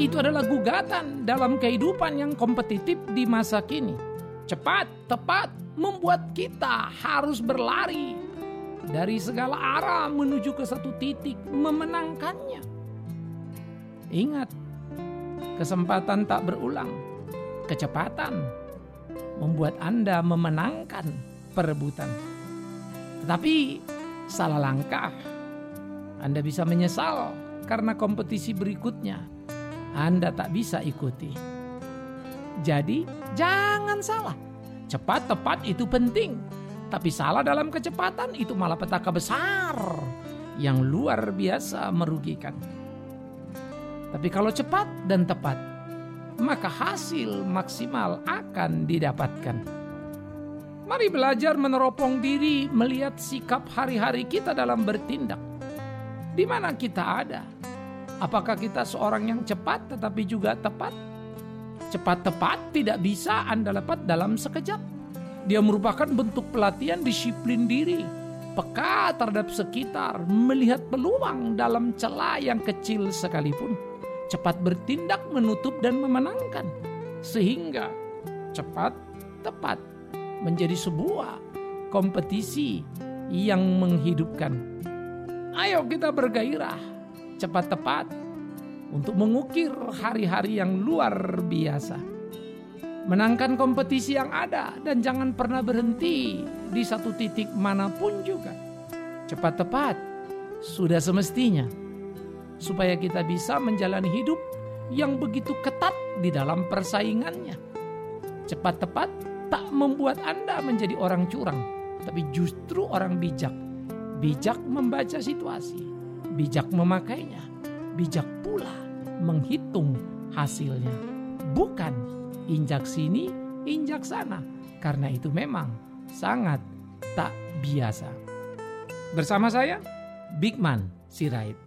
itu adalah gugatan dalam kehidupan yang kompetitif di masa kini. Cepat, tepat, membuat kita harus berlari dari segala arah menuju ke satu titik, memenangkannya. Ingat, kesempatan tak berulang. Kecepatan membuat Anda memenangkan perebutan. Tetapi salah langkah, Anda bisa menyesal karena kompetisi berikutnya Anda tak bisa ikuti. Jadi jangan salah. Cepat tepat itu penting, tapi salah dalam kecepatan itu malah petaka besar yang luar biasa merugikan. Tapi kalau cepat dan tepat, maka hasil maksimal akan didapatkan. Mari belajar meneropong diri melihat sikap hari-hari kita dalam bertindak. Di mana kita ada? Apakah kita seorang yang cepat tetapi juga tepat? Cepat tepat tidak bisa Anda dapat dalam sekejap. Dia merupakan bentuk pelatihan disiplin diri, peka terhadap sekitar, melihat peluang dalam celah yang kecil sekalipun, cepat bertindak menutup dan memenangkan, sehingga cepat tepat menjadi sebuah kompetisi yang menghidupkan. Ayo kita bergairah cepat tepat untuk mengukir hari-hari yang luar biasa. Menangkan kompetisi yang ada dan jangan pernah berhenti di satu titik manapun juga. Cepat tepat sudah semestinya supaya kita bisa menjalani hidup yang begitu ketat di dalam persaingannya. Cepat tepat tak membuat Anda menjadi orang curang, tapi justru orang bijak. Bijak membaca situasi, bijak memakainya, bijak pula menghitung hasilnya. Bukan injak sini, injak sana. Karena itu memang sangat tak biasa. Bersama saya, Bigman Sirait.